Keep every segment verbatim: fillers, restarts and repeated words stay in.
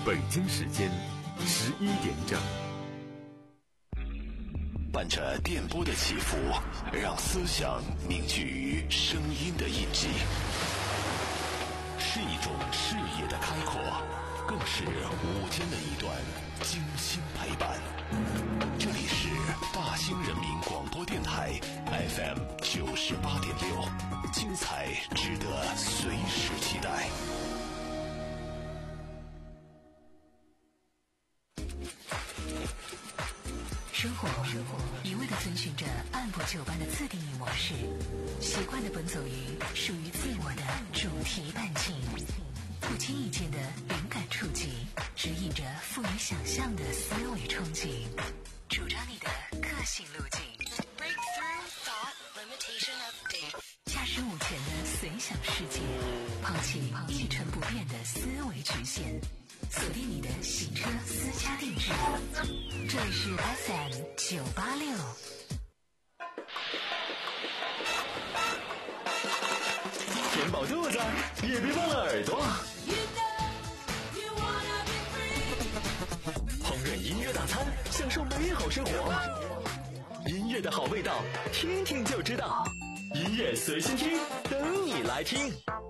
北京时间十一点整。 伴着电波的起伏，让思想凝聚于声音的印记，是一种视野的开阔，更是午间的一段精心陪伴。这里是大兴人民广播电台 F M 九十八点六，精彩值得随时期待。 生活一味地遵循着按部就班的自定义模式，习惯地奔走于属于自我的主题伴境，不经意间的灵感触及，指引着富于想象的思维憧憬，主张你的个性路径。Breakthrough Thought Limitation Update， 驾驶午前的随想世界，抛弃一成不变的思维局限，锁定你的行车私家定制。这里是 F M 九八六。 填饱肚子，也别忘了耳朵。烹饪音乐大餐，享受美好生活。音乐的好味道，听听就知道。音乐随心听，等你来听。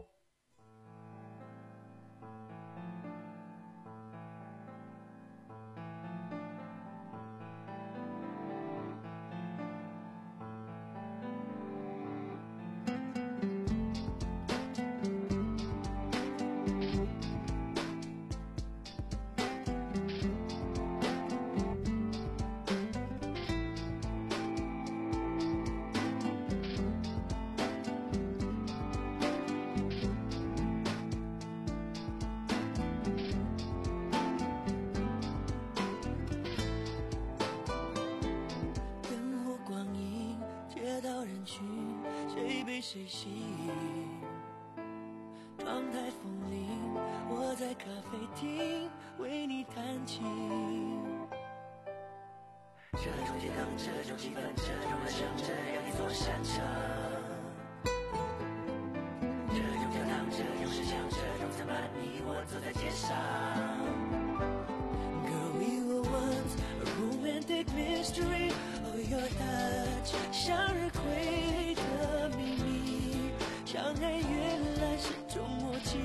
谁吸引？窗台风铃，我在咖啡厅为你弹琴。这种街灯，这种气氛，这种歌声，这让你坐山车。这种教堂，这种石墙，这种餐伴你我走在街上。Girl, we were once a romantic mystery. Oh, your touch 向日葵的秘密，相爱原来是种默契。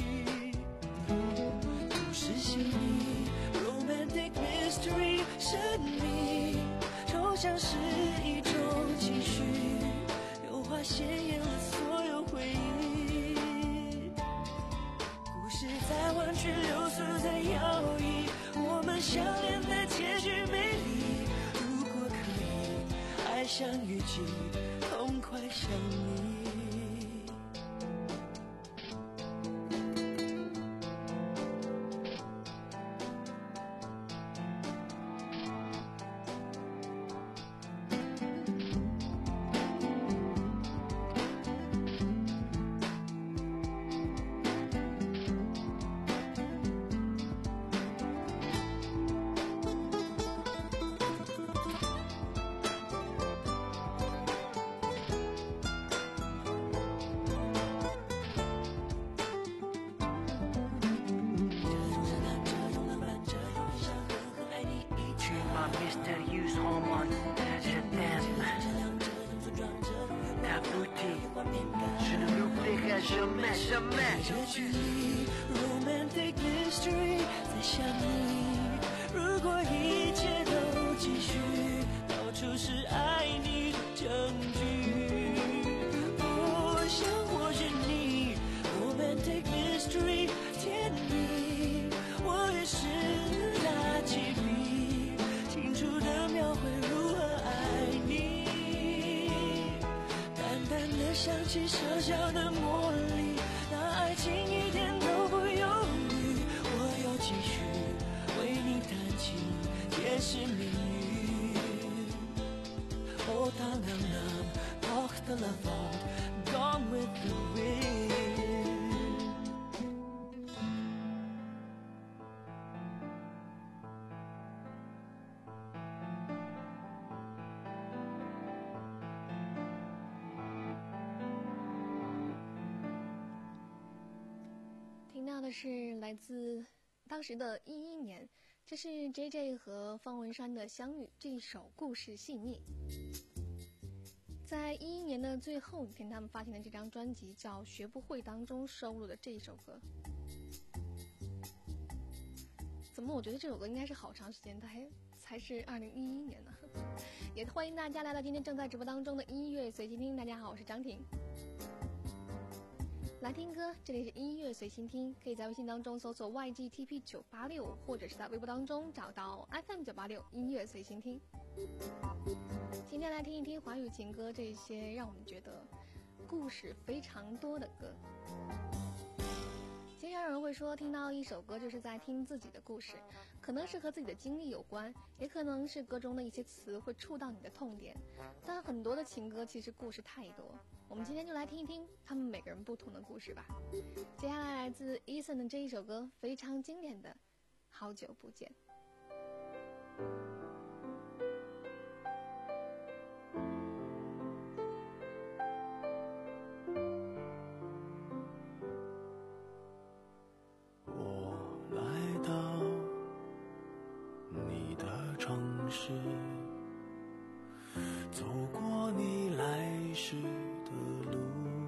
故事细腻 ，romantic mystery 神秘，抽象是一种情绪，油画鲜艳了所有回忆。故事在弯曲流苏在摇曳，我们相恋的结局美丽。如果可以，爱像雨季，痛快像你。这距离 romantic mystery 在想你，如果一切都继续，到处是爱你的证据。我想我是你 romantic mystery 甜蜜，我也是拿起笔，清楚地描绘如何爱你。淡淡的香气，小小的魔力，爱情一点都不犹豫，我要继续为你弹琴，解释命运。哦，当啷啷 talk the love out gone with the wind。 听到的是来自当时的一一年，这是 J J 和方文山的相遇，这一首故事细腻。在一一年的最后一天，他们发行的这张专辑叫《学不会》当中收录的这一首歌。怎么我觉得这首歌应该是好长时间，它还才是二零一一年呢？也欢迎大家来到今天正在直播当中的音乐随心听。大家好，我是张婷。来听歌，这里是音乐随心听，可以在微信当中搜索 Y G T P 九八六，或者是在微博当中找到 F M 九八六音乐随心听。今天来听一听华语情歌，这些让我们觉得故事非常多的歌。经常有人会说，听到一首歌就是在听自己的故事，可能是和自己的经历有关，也可能是歌中的一些词会触到你的痛点。但很多的情歌其实故事太多，我们今天就来听一听他们每个人不同的故事吧。接下来来自 Eason 的这一首歌，非常经典的《好久不见》。 走过你来时的路，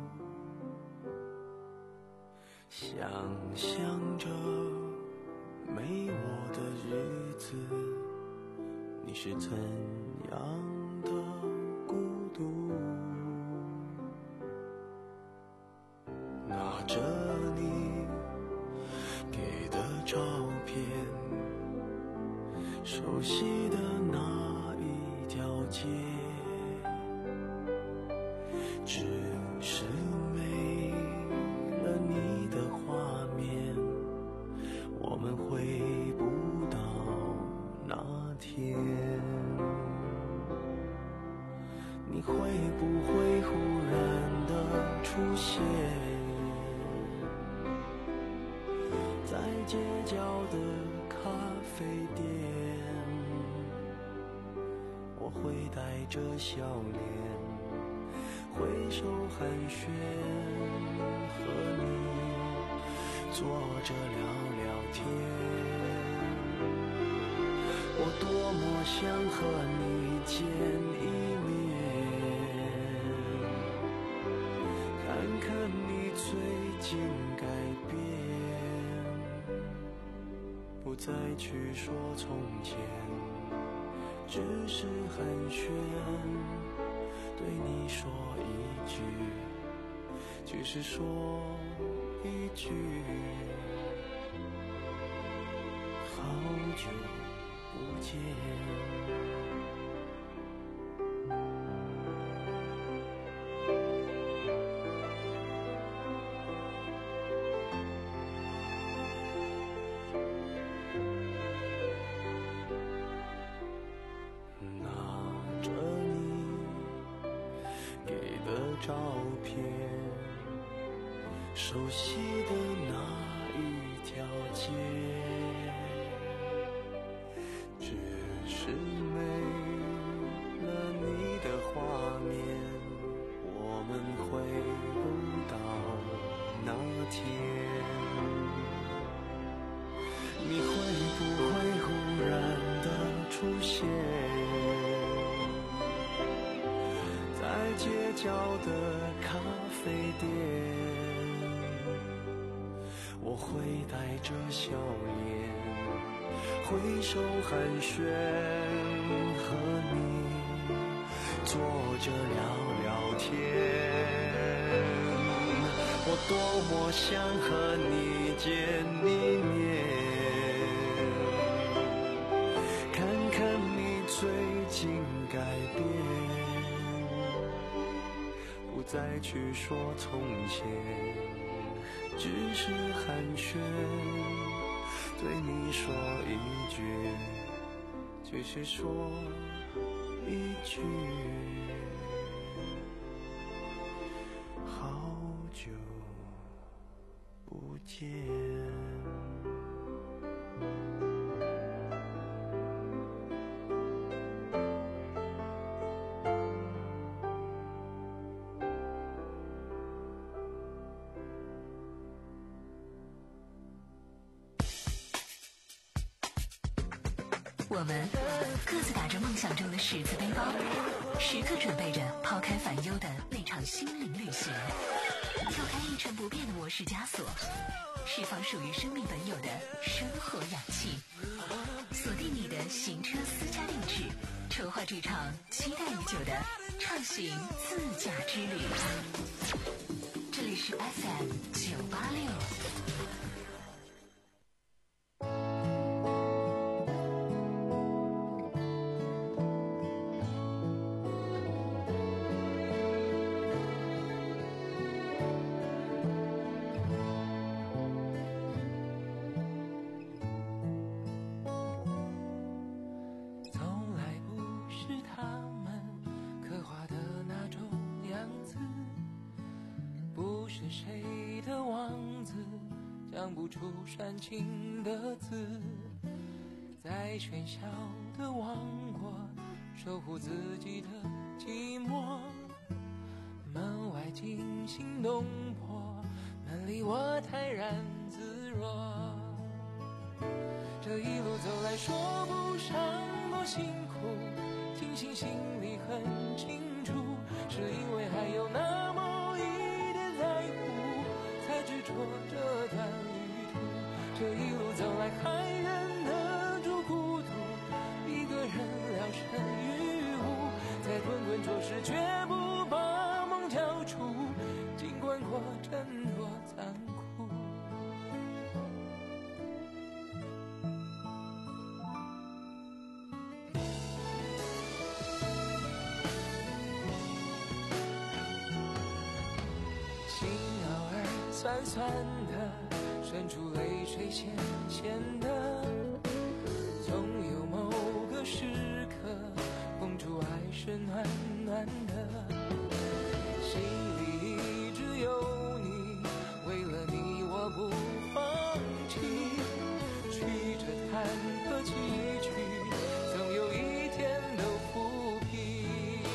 想象着没我的日子，你是怎样的孤独。拿着你给的照片，熟悉的那一条街，只是没了你的画面，我们回不到那天。你会不会忽然的出现在街角的咖啡店？我会带着笑脸挥手寒暄，和你坐着聊聊天。我多么想和你见一面，看看你最近改变，不再去说从前，只是寒暄，对你说一句，只是说一句，好久不见。照片，熟悉的那一条街，只是没了你的画面，我们回不到那天。你会不会忽然的出现在街角的咖啡店？我会带着笑脸挥手寒暄，和你坐着聊聊天。我多么想和你见一面，看看你最近改变，不再去说从前，只是寒暄，对你说一句，只是说一句，好久不见。 我们各自打着梦想中的十字背包，时刻准备着抛开烦忧的那场心灵旅行，跳开一成不变的模式枷锁，释放属于生命本有的生活氧气，锁定你的行车私家定制，筹划这场期待已久的畅行自驾之旅。这里是 F M 九八六。 讲不出煽情的字，在喧嚣的王国守护自己的寂寞，门外惊心动魄，门里我泰然自若。这一路走来说不上多辛苦，庆幸心里很清楚，是因为还有那么一点在乎，才执着这段旅途。这一路走来还忍得住孤独，一个人聊胜于无，在滚滚浊世绝不把梦交出，尽管过程多残酷。心偶尔酸酸的，渗出泪水咸咸的，总有某个时刻碰触爱是暖暖的，心里一直有你，为了你我不放弃，曲折坎坷崎岖，总有一天都抚平。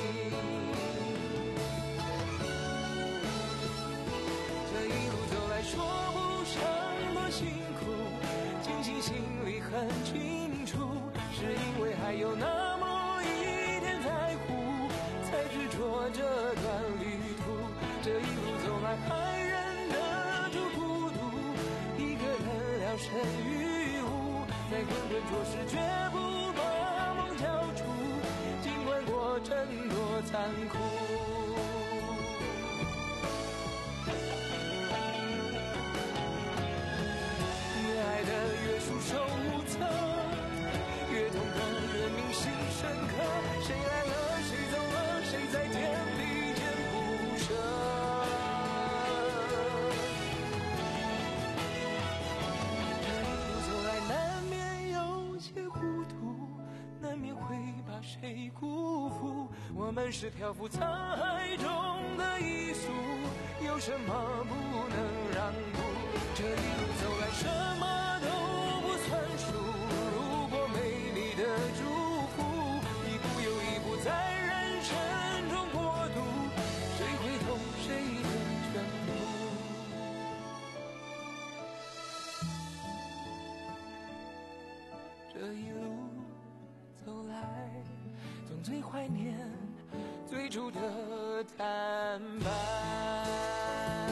这一路走来说不上多辛苦，庆幸心里很清楚，是因为还有那么一点在乎，才执着这段旅途。这一路走来还忍得住孤独，一个人聊胜于无，在滚滚浊世绝不把梦交出，尽管过程多残酷。越爱的越束手无策，越痛的越铭心深刻，谁来了谁走了，谁在天地间不舍。这一路走来难免有些糊涂，难免会把谁辜负，我们是漂浮沧海中的一粟，有什么不能让步？这一路走来什么都不算数，如果没你的祝福，一步又一步在人生中过渡，谁会懂谁的全部？这一路走来，总最怀念最初的坦白。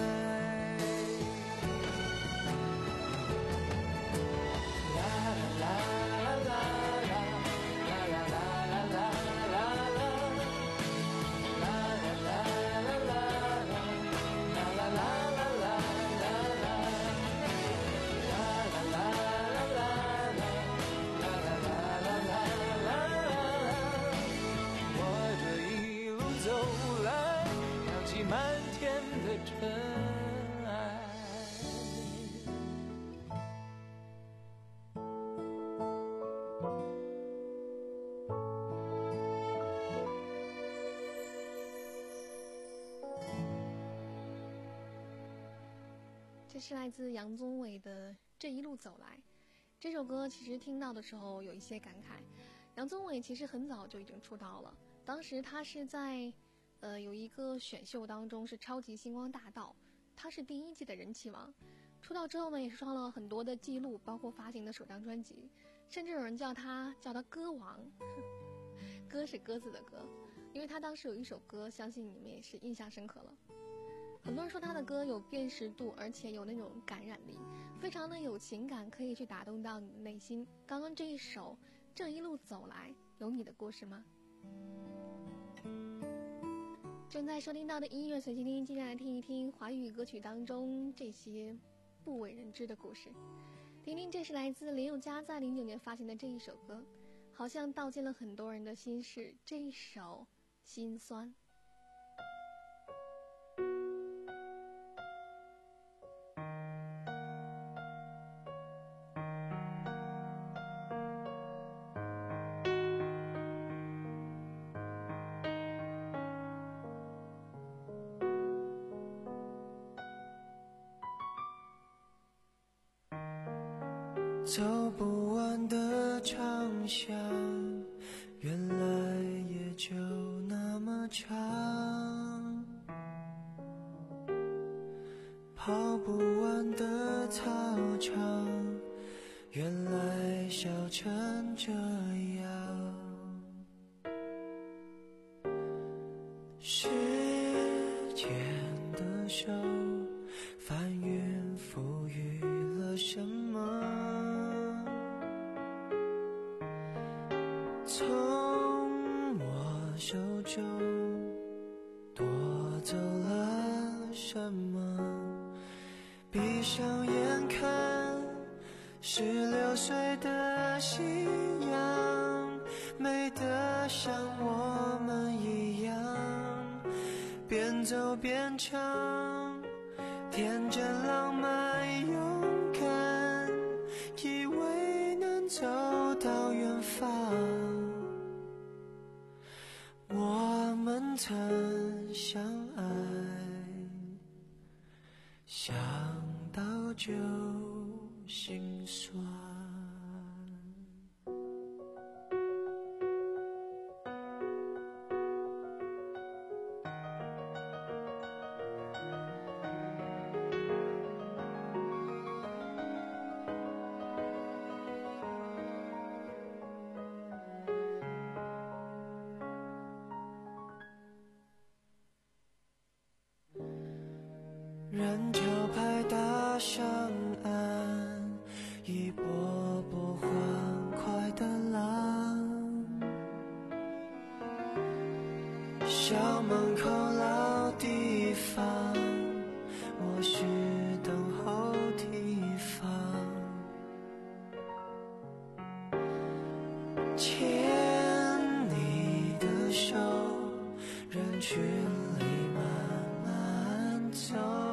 这是来自杨宗纬的《这一路走来》。这首歌其实听到的时候有一些感慨。杨宗纬其实很早就已经出道了，当时他是在呃有一个选秀当中是超级星光大道，他是第一季的人气王。 出道之后呢，也是创了很多的记录，包括发行的首张专辑，甚至有人叫他叫他歌王，歌是鸽子的歌，因为他当时有一首歌，相信你们也是印象深刻了。很多人说他的歌有辨识度，而且有那种感染力，非常的有情感，可以去打动到你的内心。刚刚这一首《这一路走来》，有你的故事吗？正在收听到的音乐随机听，接下来听一听华语歌曲当中这些不为人知的故事。听听，这是来自林宥嘉在零九年发行的这一首歌，好像道尽了很多人的心事。这一首《心酸》。 走不完的长巷，原来也就那么长，跑不完的操场，原来笑成这样。时间的手翻云覆雨了什么，从我手中夺走了什么？闭上眼看十六岁的夕阳，美得像我们一样，边走边唱，天真浪漫勇敢，以为能走到远方。我们曾相爱，想到就心酸。人潮拍打上岸，一波波欢快的浪，校门口老地方，我是等候地方，牵你的手，人群里慢慢走，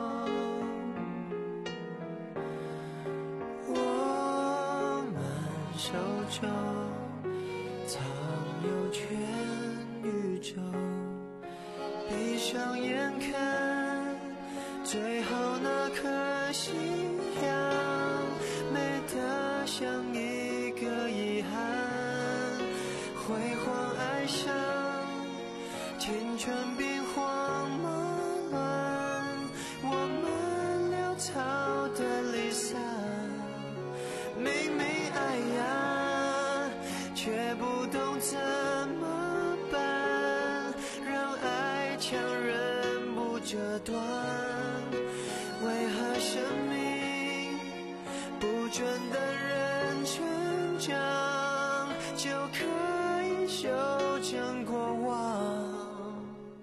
手中藏有全宇宙，闭上眼看最后那颗夕阳，美得像一个遗憾，辉煌哀伤，青春兵荒马乱，我们潦草的离散，明明爱呀，却不懂怎么办，让爱强忍不折断，为何生命不准等人成长，就可以修正过往？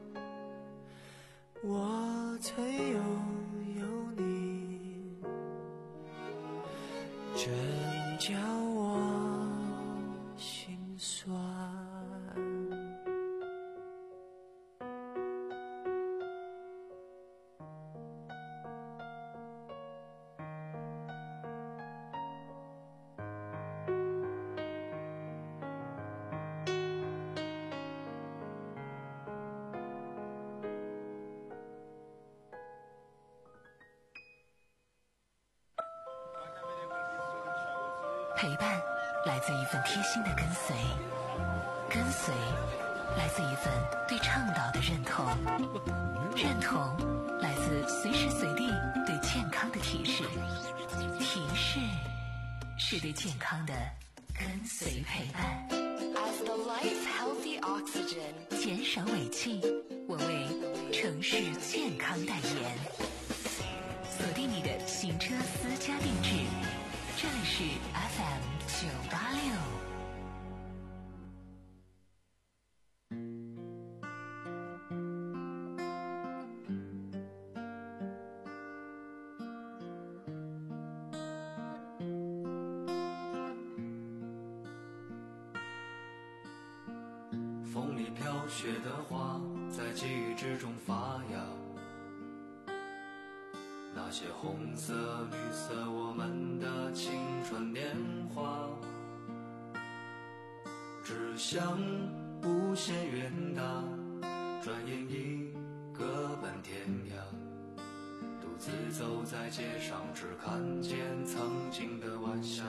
我曾拥有你，真叫我心酸。 陪伴来自一份贴心的跟随，跟随来自一份对倡导的认同，认同来自随时随地对健康的提示，提示是对健康的跟随陪伴。As the life healthy oxygen， 减少尾气，我为城市健康代言。锁定你的行车私家定制，这里是 F M 九八六。 风里飘雪的花在记忆之中发芽，那些红色绿色我们的青春年华，只想无限远大，转眼已各奔天涯，独自走在街上，只看见曾经的晚霞。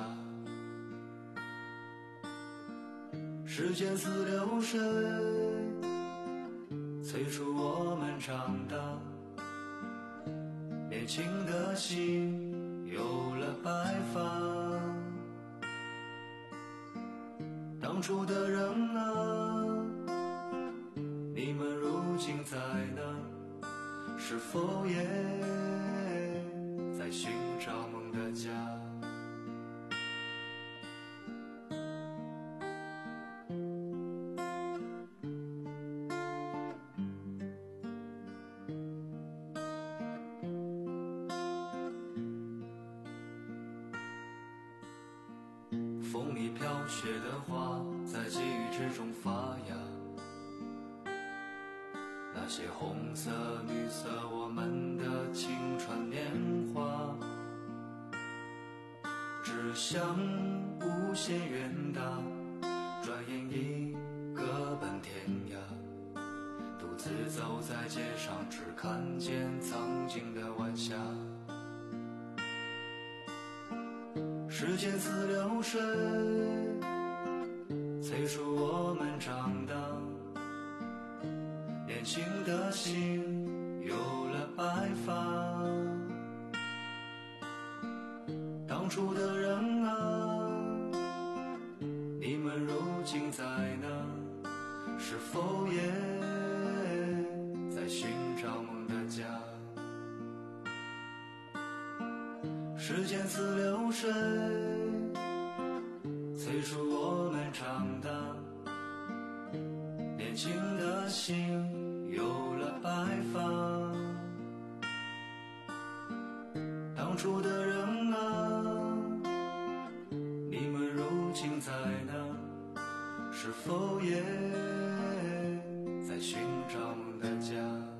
时间似流水，催促我们长大，年轻的心有了白发。当初的人啊，你们如今在哪？是否也在寻找梦的家？风里飘雪的花在记忆之中发芽，那些红色绿色我们的青春年华，只想无限远大，转眼已各奔天涯，独自走在街上，只看见曾经的晚霞。时间似流水，催促我们长大，年轻的心有了白发。当初的人啊，你们如今在哪？是否也在寻找梦的家？时间似流水，催促我们长大，年轻的心有了白发。当初的人啊，你们如今在哪？是否也在寻找梦的家？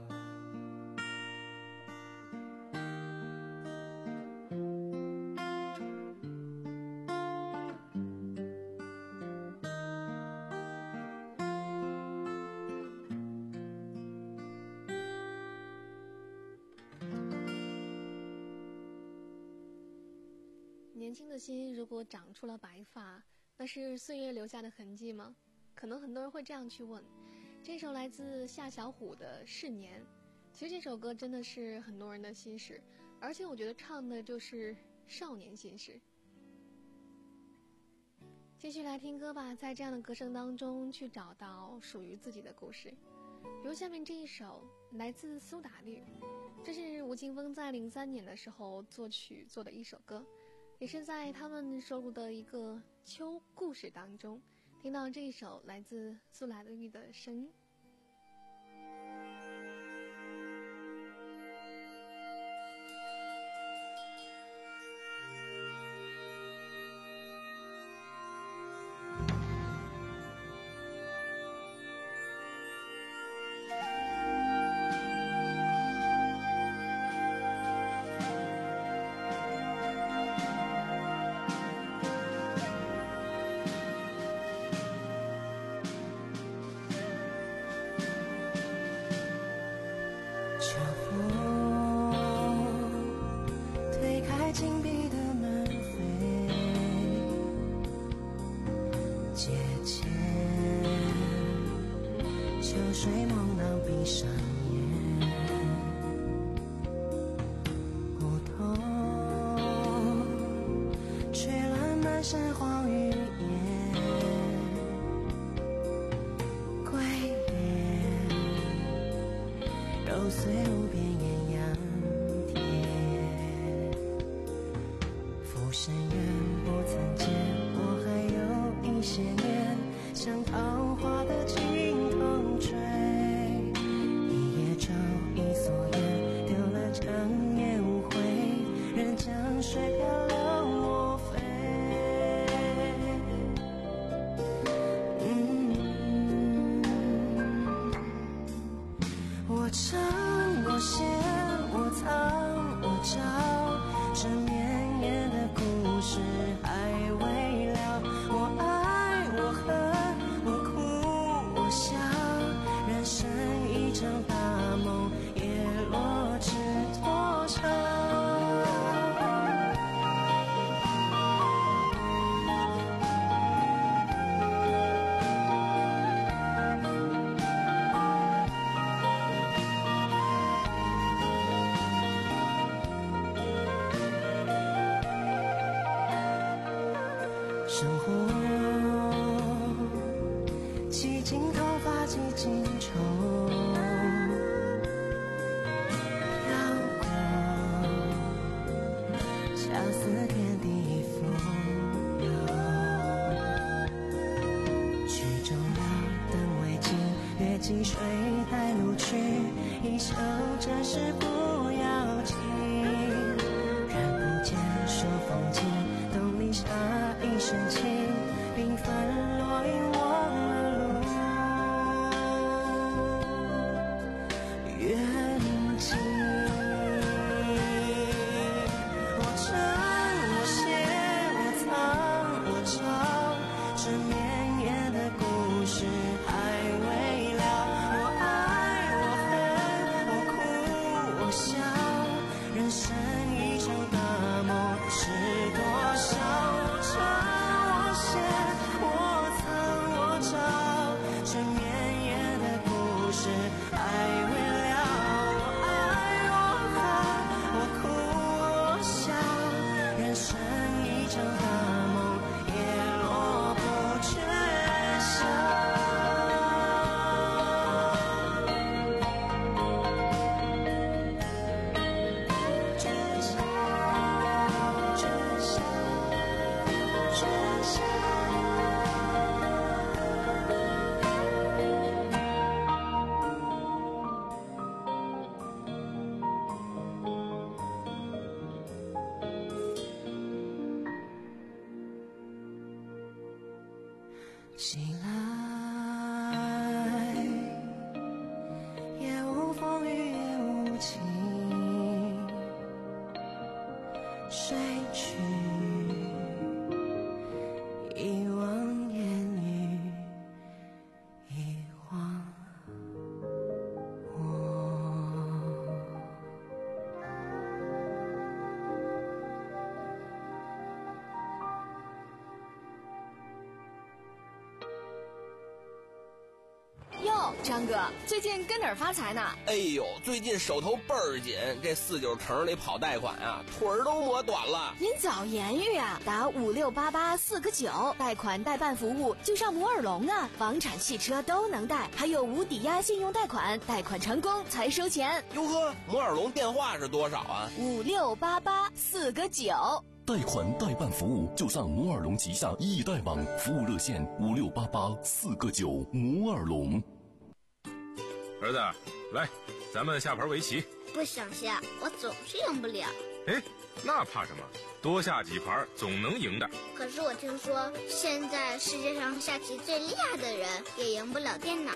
年轻的心如果长出了白发，那是岁月留下的痕迹吗？可能很多人会这样去问。这首来自夏小虎的《是年》，其实这首歌真的是很多人的心事，而且我觉得唱的就是少年心事。继续来听歌吧，在这样的歌声当中去找到属于自己的故事。比如下面这一首来自苏打绿，这是吴青峰在零三年的时候作曲做的一首歌，也是在他们收录的一个秋故事当中听到这一首来自苏打绿的声音。 秋水梦到闭上眼，梧桐吹乱满山黄雨烟，归雁揉碎无边艳阳天，浮生缘不曾见，我还有一些年，像桃花的尽头追，一叶舟一蓑烟，丢了长夜无悔，任江水漂流我飞。嗯，我唱我写我藏我找，这绵延的故事还未了。我爱我恨我哭我笑，人生一场大梦，叶落知多少。生活几经头发几经愁，飘过恰似天地浮游，曲终了灯未尽，月季水带路去，一袖战事不要紧，人不见说风景，东篱下一身轻，缤纷落英忘了路，远近。我唱我写我藏我找，这绵延的故事还未了。我爱我恨我哭我笑，人生一场大梦是多少。我写我藏我找，这绵延的故事还未了。我爱我恨我哭我笑，人生一场大梦，叶落不缺少。缺少，缺少，缺少。醒来，也无风雨也无晴，睡去，一忘言语，一忘我。 哟，张哥，最近跟哪儿发财呢？ 哎呦，最近手头倍儿紧，这四九城里跑贷款啊，腿儿都磨短了。 您早言语啊，打五六八八四个九，贷款代办服务就上摩尔龙啊，房产汽车都能贷，还有无抵押信用贷款，贷款成功才收钱。 哟呵，摩尔龙电话是多少啊？ 五六八八四个九。 贷款代办服务就上摩尔龙旗下易贷网，服务热线五六八八四个九。摩尔龙。 儿子，来，咱们下盘围棋。 不想下，我总是赢不了。 哎，那怕什么？多下几盘总能赢的。 可是我听说，现在世界上下棋最厉害的人也赢不了电脑。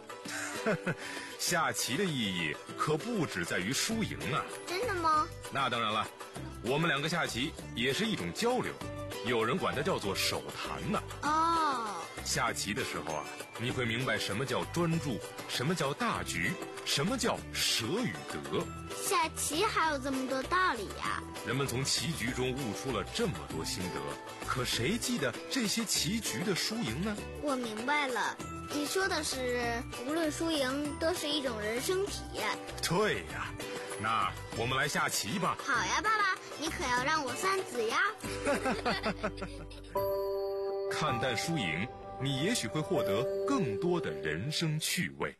下棋的意义可不只在于输赢啊。 真的吗？ 那当然了，我们两个下棋也是一种交流，有人管它叫做手谈呢。 哦。 下棋的时候啊，你会明白什么叫专注，什么叫大局，什么叫舍与得。 下棋还有这么多道理呀！ 人们从棋局中悟出了这么多心得，可谁记得这些棋局的输赢呢？ 我明白了，你说的是无论输赢都是一种人生体验。 对呀，那我们来下棋吧。 好呀，爸爸，你可要让我三子呀。 看淡输赢，你也许会获得更多的人生趣味。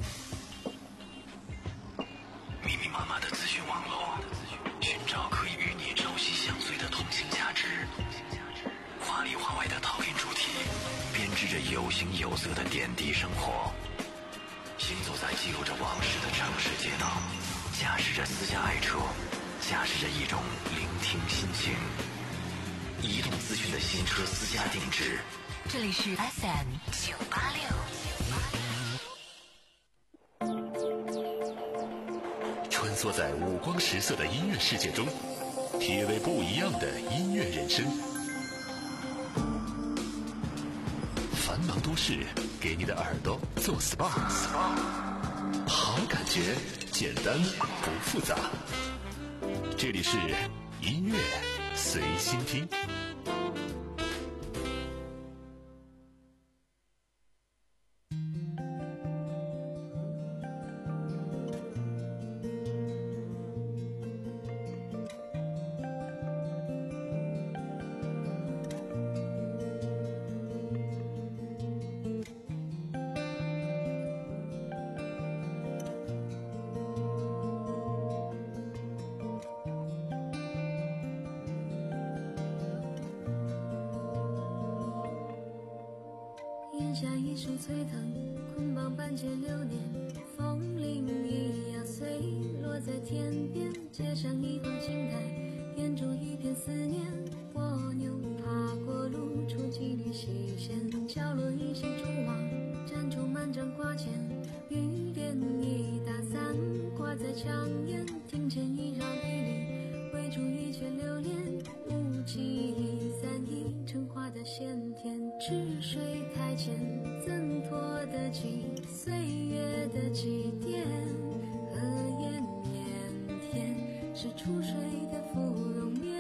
密密麻麻的资讯网络，寻找可以与你朝夕相随的同性价值。华里华外的讨论主题，编织着有形有色的点滴生活。行走在记录着往事的城市街道，驾驶着私家爱车，驾驶着一种聆听心情。移动资讯的新车私家定制。 这里是 F M 九八六。 穿梭在五光十色的音乐世界中，体味不一样的音乐人生。繁忙都市给你的耳朵做 S P A， 好感觉，简单不复杂。这里是音乐随心听。 下一束翠藤，捆绑半截流年，风铃一样碎落在天边，接上一方青苔，点出一片思念。蜗牛爬过路，出几缕细线，角落一些蛛网，粘出满张挂件。雨点一打伞，挂在墙沿，庭前一绕离离，围住一圈流连。雾气一散，一成花的鲜甜，池水台前，怎拖得起岁月的祭奠？荷叶腼腆，是出水的芙蓉面。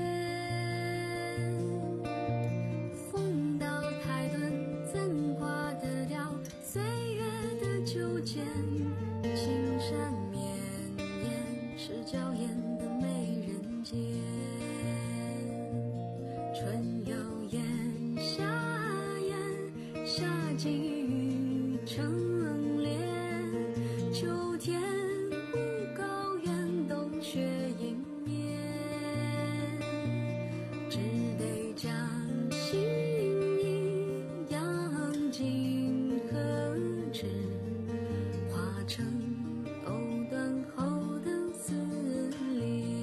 风到台顿，怎挂得了岁月的纠结？青山绵延，是娇艳的美人间。春有燕，夏燕，夏季雨成莲。秋天无高原，冬雪迎面。只得将心意扬进河池，化成藕断后的丝连。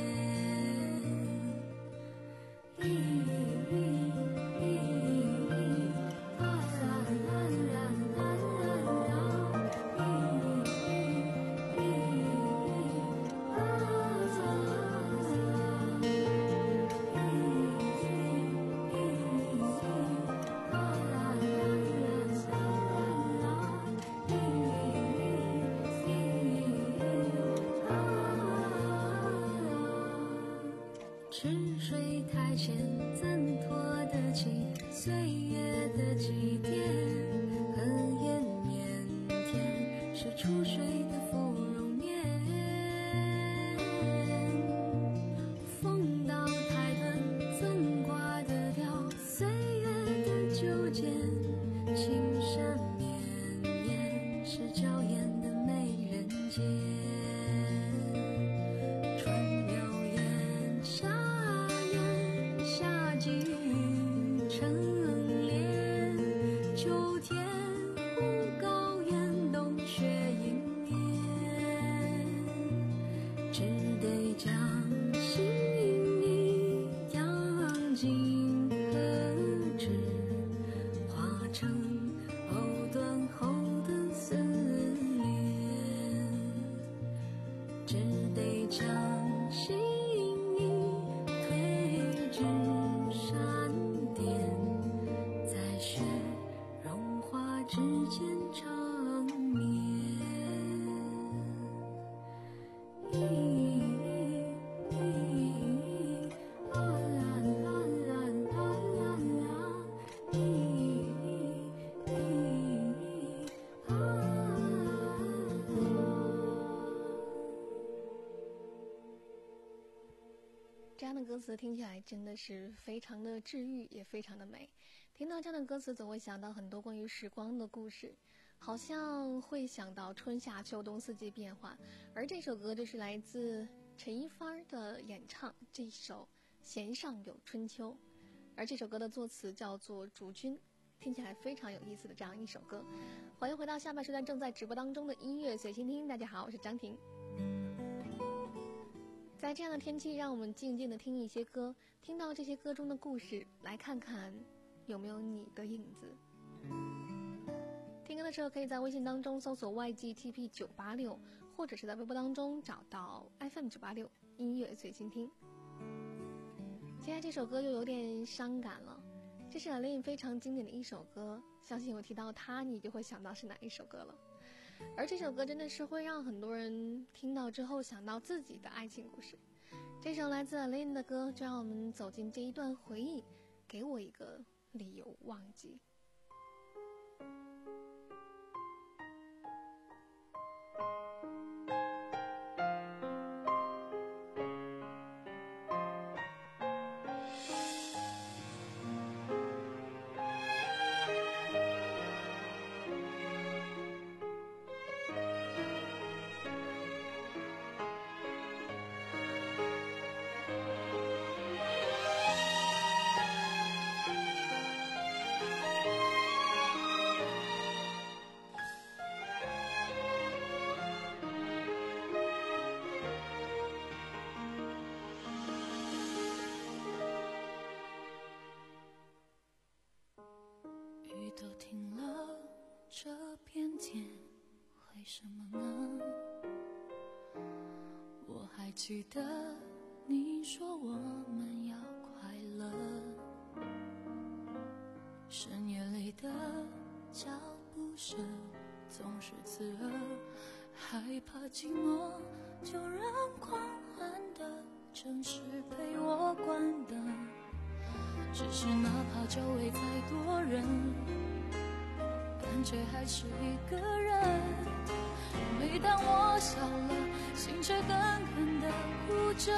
池水台前，怎拖得起岁月的祭奠？荷叶腼腆，是出水的芙蓉面。风到台顿，怎挂得了岁月的纠结？青山绵延，是娇艳的美人间。春有燕，夏夏季雨成莲，秋天无高原，冬雪迎面。只得将心意扬进河池，化成藕断歌词听起来真的是非常的治愈，也非常的美。听到这样的歌词，总会想到很多关于时光的故事，好像会想到春夏秋冬四季变换。而这首歌就是来自陈一发的演唱，这一首《弦上有春秋》，而这首歌的作词叫做竹君，听起来非常有意思的这样一首歌。欢迎回到下半时段正在直播当中的音乐随心听，大家好，我是张婷。在这样的天气，让我们静静地听一些歌，听到这些歌中的故事，来看看有没有你的影子。听歌的时候可以在微信当中搜索 Y G T P 九八六，或者是在微博当中找到 F M 九八六音乐随心听。现在这首歌又有点伤感了，这是 Aline 非常经典的一首歌，相信我提到它你就会想到是哪一首歌了。而这首歌真的是会让很多人听到之后想到自己的爱情故事。这首来自 Aline 的歌，就让我们走进这一段回忆，给我一个理由忘记。 都停了，这片天为什么呢？我还记得你说我们要快乐，深夜里的脚步声总是刺耳，害怕寂寞就让狂欢的城市陪我关灯，只是哪怕周围再多人，感觉还是一个人。每当我笑了，心却狠狠地哭着。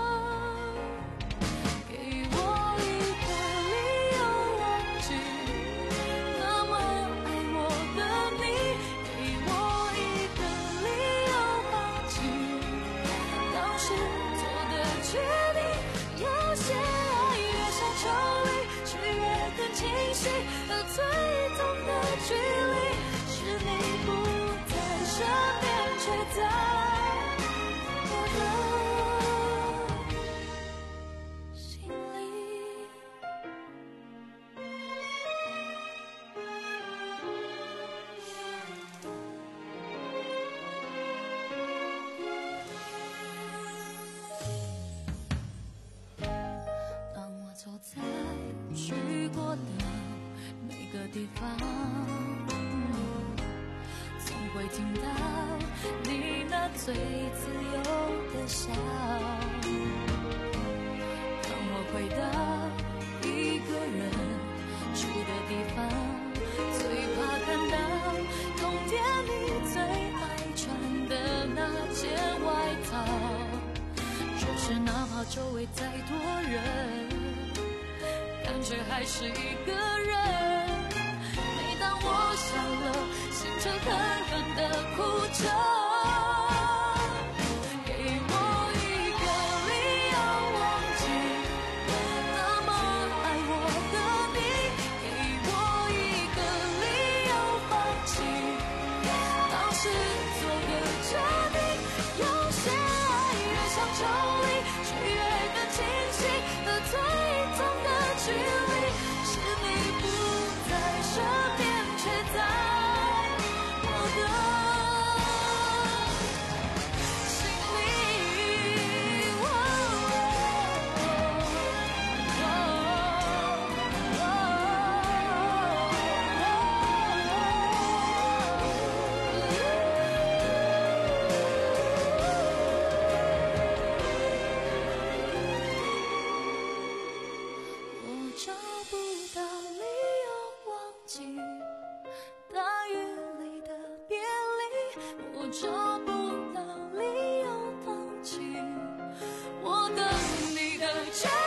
给我一个理由忘记那么爱我的你，给我一个理由放弃当时做的决定。有些爱越想抽离，却越更清晰，而最痛的距离是你不在身边，却在我的心里。当我走在去过的每个地方，总会听到你那最自由的笑。当我回到一个人住的地方，最怕看到冬天你最爱穿的那件外套。就是哪怕周围再多人，感觉还是一个人。每当我笑了，心却狠狠地哭着。给我一个理由忘记那么爱我的你，给我一个理由放弃当时做的决定。有些爱越想抽离，却越更清晰，而最痛的距离是你不在身边，却在我的心里。哦哦我找不到理由忘记大雨里的别离，我找不到理由放弃我等你的决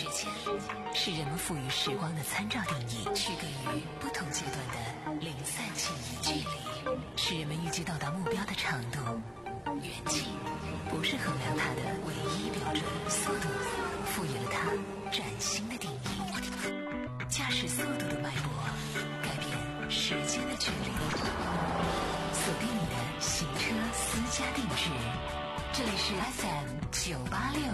时间是人们赋予时光的参照定义，区隔于不同阶段的零散记忆。距离是人们预计到达目标的长度，远近不是衡量它的唯一标准，速度赋予了它崭新的定义。驾驶速度的脉搏改变时间的距离，锁定你的行车私家定制，这里是 F M 九八六。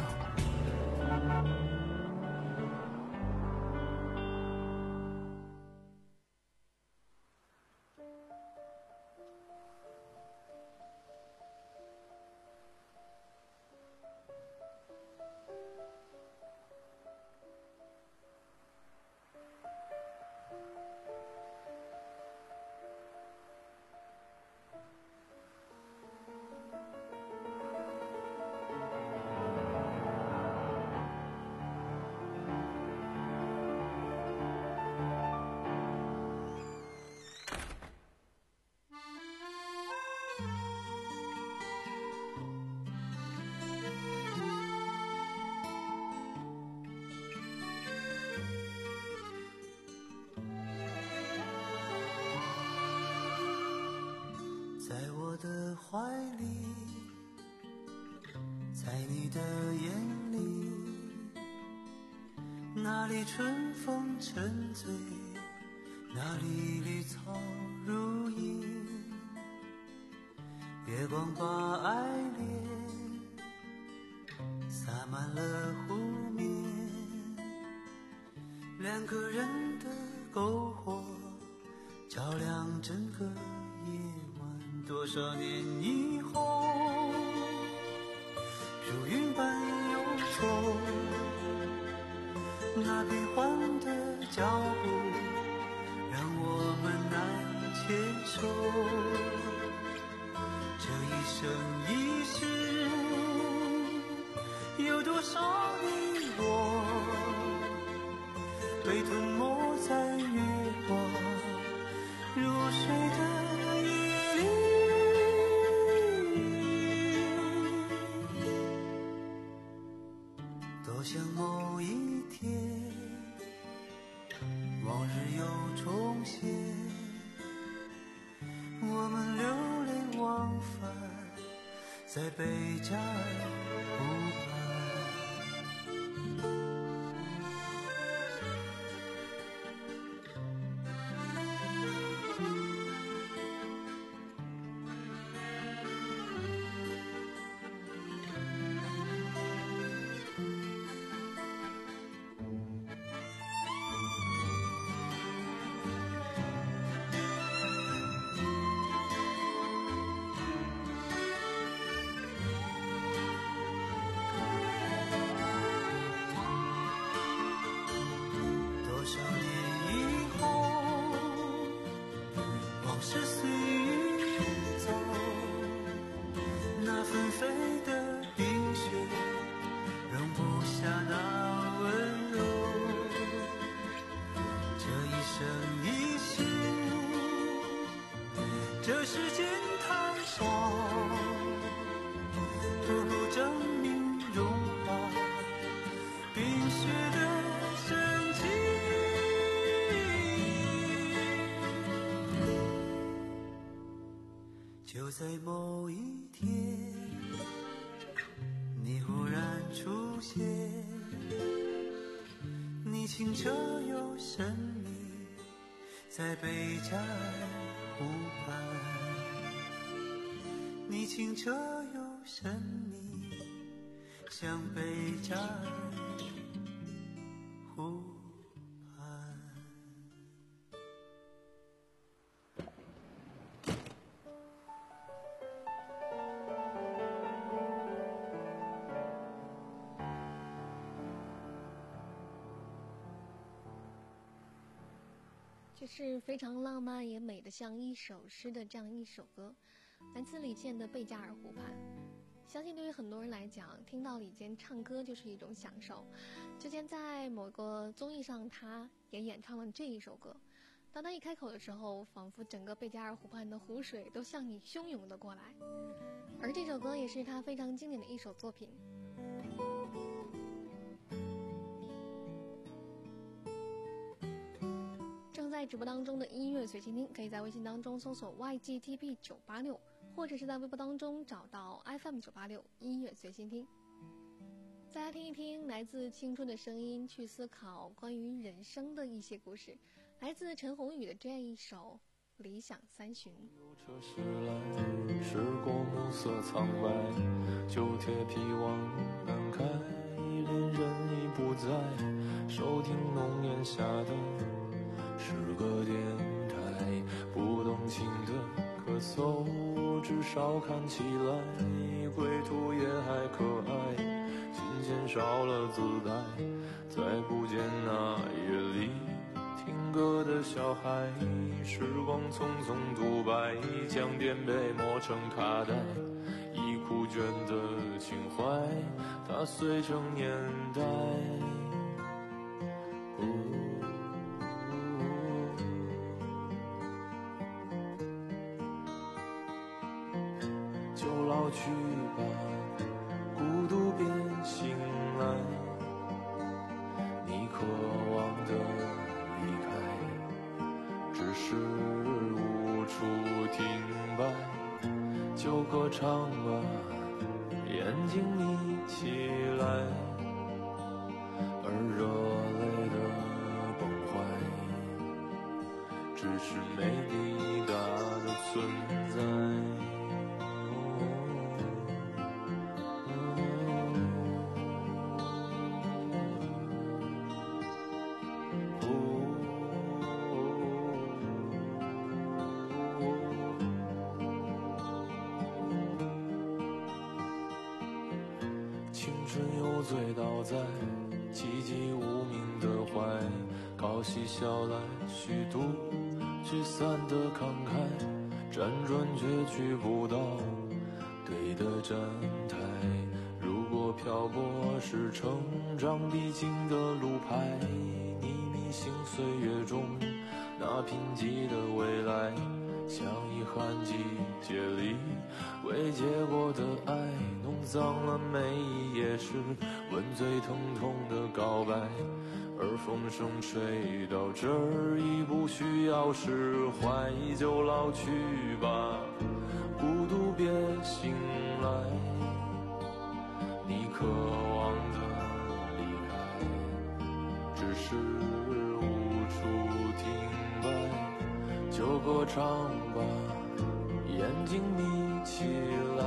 在我的怀里，在你的眼里，那里春风沉醉，那里绿草如茵，月光把爱恋洒满了湖面，两个人的篝火照亮整个夜晚。多少年以后，如云般游走，那变幻的脚步让我们难牵手。这一生一世，有多少你我被吞没在月光如水的夜里。多想某一天，往日又重现，我们流连忘返在贝加尔湖畔。这世间太少，不够证明融化冰雪的神奇。就在某一天，你忽然出现，你清澈又神秘，在贝加尔湖畔，你清澈又神秘，像贝加尔湖畔。 这是非常浪漫也美的像一首诗的这样一首歌，来自李健的《贝加尔湖畔》。相信对于很多人来讲，听到李健唱歌就是一种享受。之前在某个综艺上，他也演唱了这一首歌。当他一开口的时候，仿佛整个贝加尔湖畔的湖水都向你汹涌的过来。而这首歌也是他非常经典的一首作品。 在直播当中的音乐随心听，可以在微信当中搜索 Y G T B 九八六，或者是在微博当中找到 F M 九八六音乐随心听。再来听一听来自青春的声音，去思考关于人生的一些故事。来自陈鸿宇的这样一首《理想三旬》。 车驶来，驶过暮色苍白，旧铁皮往南开，恋人已不在，收听浓烟下的是个电台，不动情的咳嗽，至少看起来归途也还可爱，琴弦少了姿态，再不见那夜里听歌的小孩，时光匆匆独白，将颠沛磨成卡带，已枯倦的情怀，它碎成年代。就老去吧，孤独别醒来，你渴望的离开，只是无处停摆，就歌唱吧，眼睛眯起来，而热泪的崩坏，只是没抵达的存在。醉倒在寂寂无名的怀，高嬉笑来虚度聚散的慷慨，辗转却去不到对的站台。如果漂泊是成长必经的路牌，你迷信岁月中那贫瘠的未来，像遗憾季节里未结果的爱，弄脏了每一页是吻最疼痛的告白，而风声吹到这儿已不需要释怀，就老去吧，孤独别醒来，你渴望的离开，只是无处停摆，就歌唱吧，眼睛眯起来，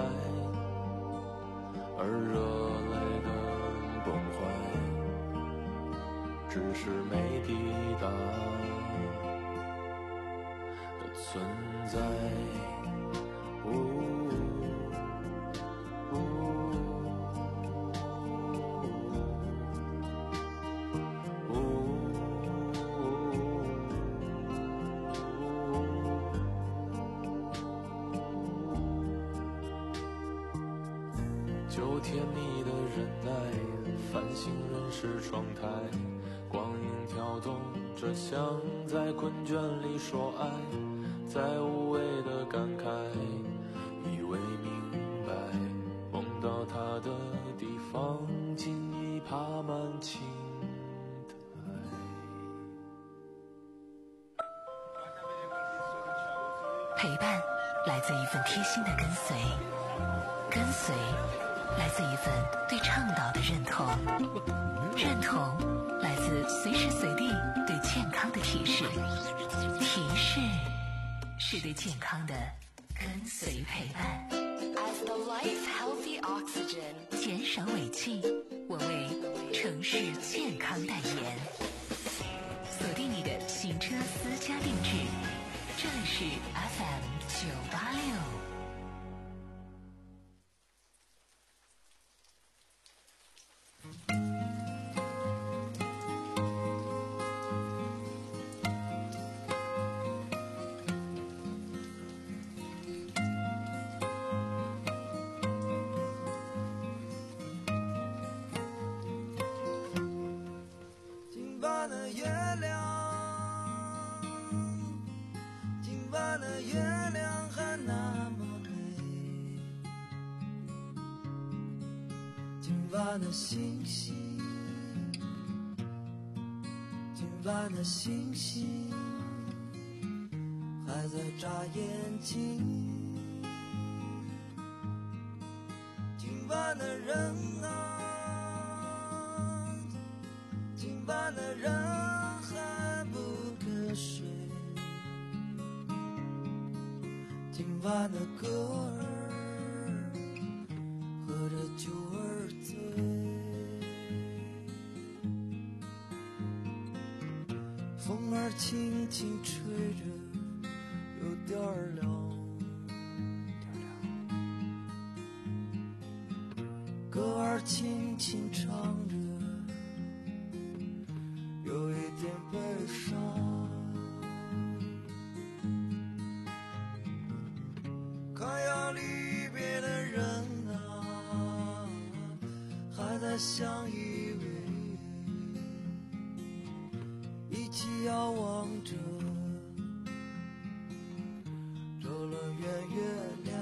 而热泪的崩坏，只是没抵达的存在。哦就甜蜜的忍耐，繁星润湿窗台，光影跳动着像在困倦里说爱，在无谓的感慨，以为明白，梦到他的地方竟已爬满青苔。 陪伴来自一份贴心的跟随，跟随来自一份对倡导的认同，认同来自随时随地对健康的提示，提示是对健康的跟随陪伴。As the life healthy oxygen， 减少尾气，我为城市健康代言。锁定你的行车私家定制，这里是 F M 九八六。 今晚的月亮，今晚的月亮还那么美，今晚的星星，今晚的星星还在眨眼睛。今晚的人啊，今晚的人还不肯睡，今晚的歌儿喝着酒儿醉，风儿轻轻吹着有点儿凉，歌儿轻轻唱着有一点悲伤，快要离别的人啊，还在相依偎，一起遥望着这轮圆月亮。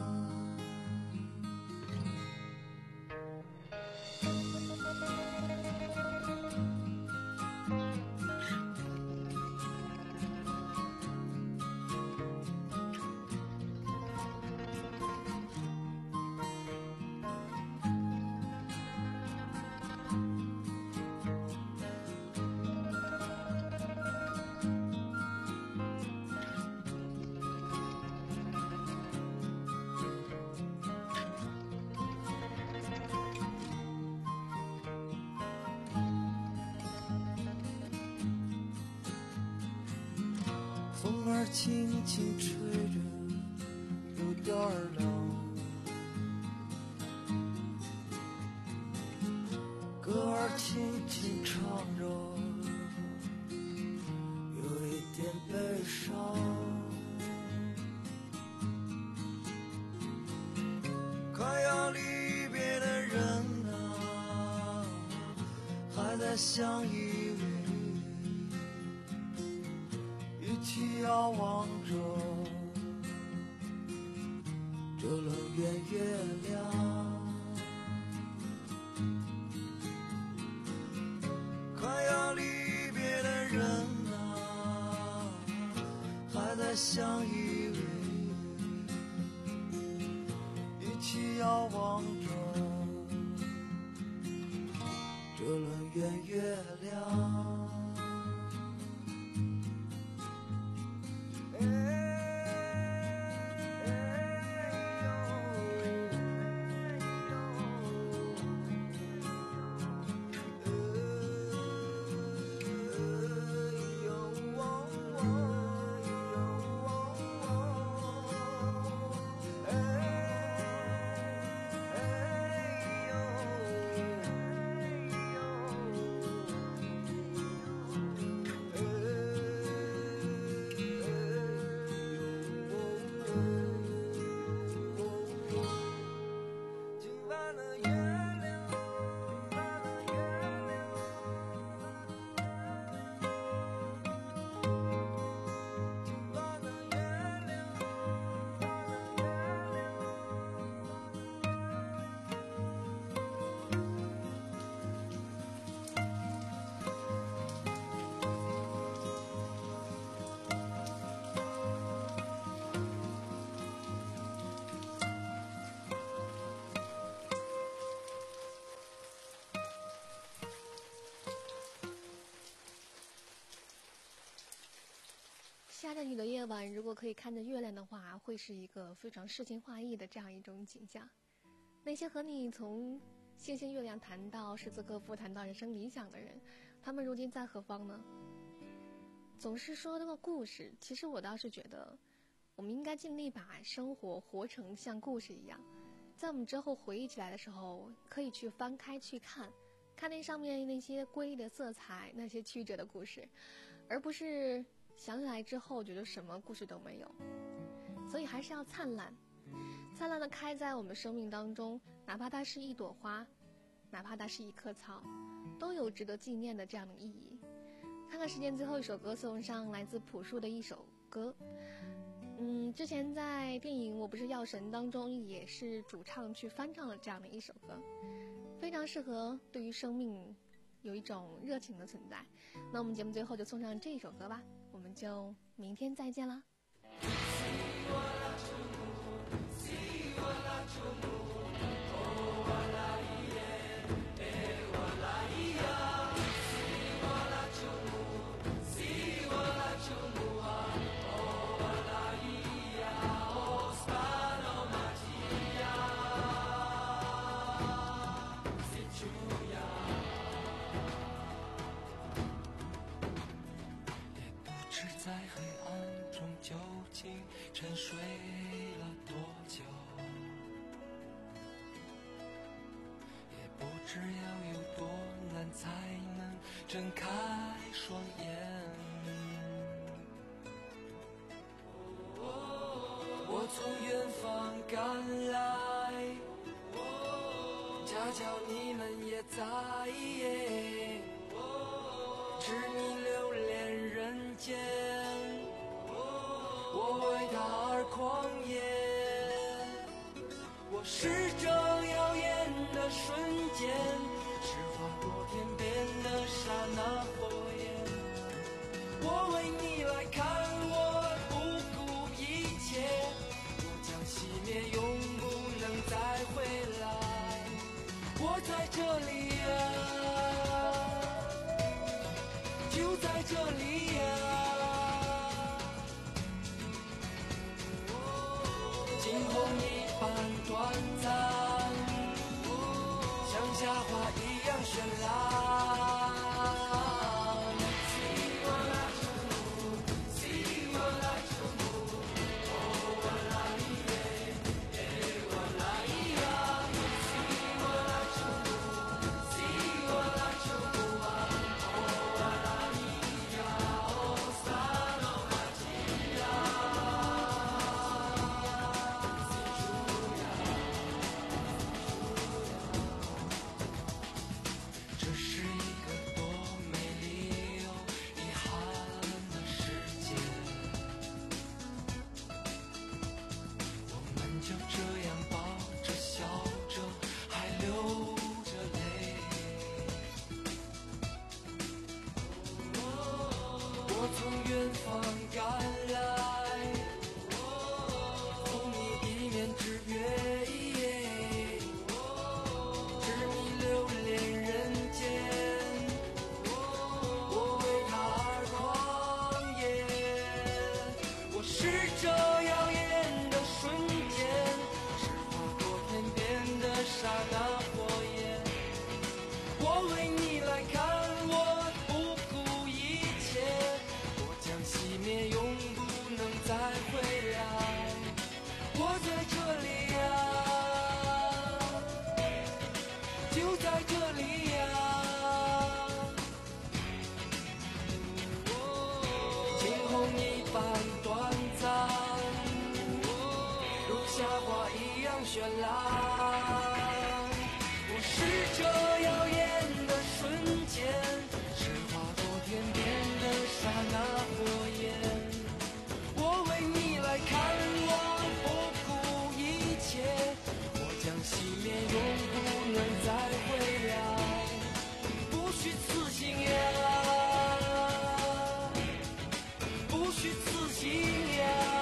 风儿轻轻吹着有点儿凉，歌儿轻轻唱着有一点悲伤，快要离别的人啊，还在相依偎，一起遥望着这轮圆月亮。快要离别的人啊，还在相依偎，一起遥望着这轮圆月亮。 下着雨的夜晚，如果可以看着月亮的话，会是一个非常诗情画意的这样一种景象。那些和你从星星月亮谈到诗词歌赋，谈到人生理想的人，他们如今在何方呢？总是说这个故事，其实我倒是觉得我们应该尽力把生活活成像故事一样，在我们之后回忆起来的时候，可以去翻开去看看那上面那些瑰丽的色彩，那些曲折的故事，而不是想起来之后觉得什么故事都没有。所以还是要灿烂灿烂的开在我们生命当中，哪怕它是一朵花，哪怕它是一棵草，都有值得纪念的这样的意义。看看时间，最后一首歌送上，来自朴树的一首歌。嗯，之前在电影《我不是药神》当中也是主唱去翻唱了这样的一首歌，非常适合对于生命有一种热情的存在。那我们节目最后就送上这一首歌吧，我们就明天再见啦。 沉睡了多久，也不知要有多难才能睁开双眼。我从远方赶来，恰巧你们也在，知你留恋人间，我为他而狂野。我是这耀眼的瞬间，是划过天边的刹那火焰。我为你来看，我不顾一切，我将熄灭，永不能再回来。我在这里呀、啊，就在这里呀、啊。惊鸿一般短暂，像夏花一样绚烂。绚烂，我是这耀眼的瞬间，是划过天边的刹那火焰。我为你来看，我不顾一切，我将熄灭，永不能再回来。不虚此行呀，不虚此行呀。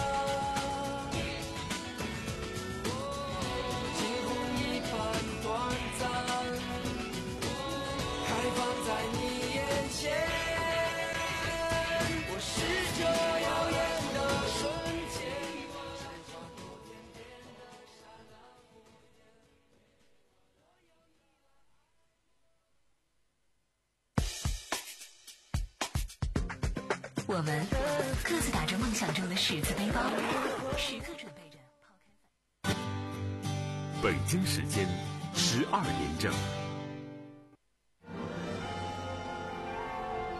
我们各自打着梦想中的十字背包，时刻准备着抛开。 北京时间十二点整。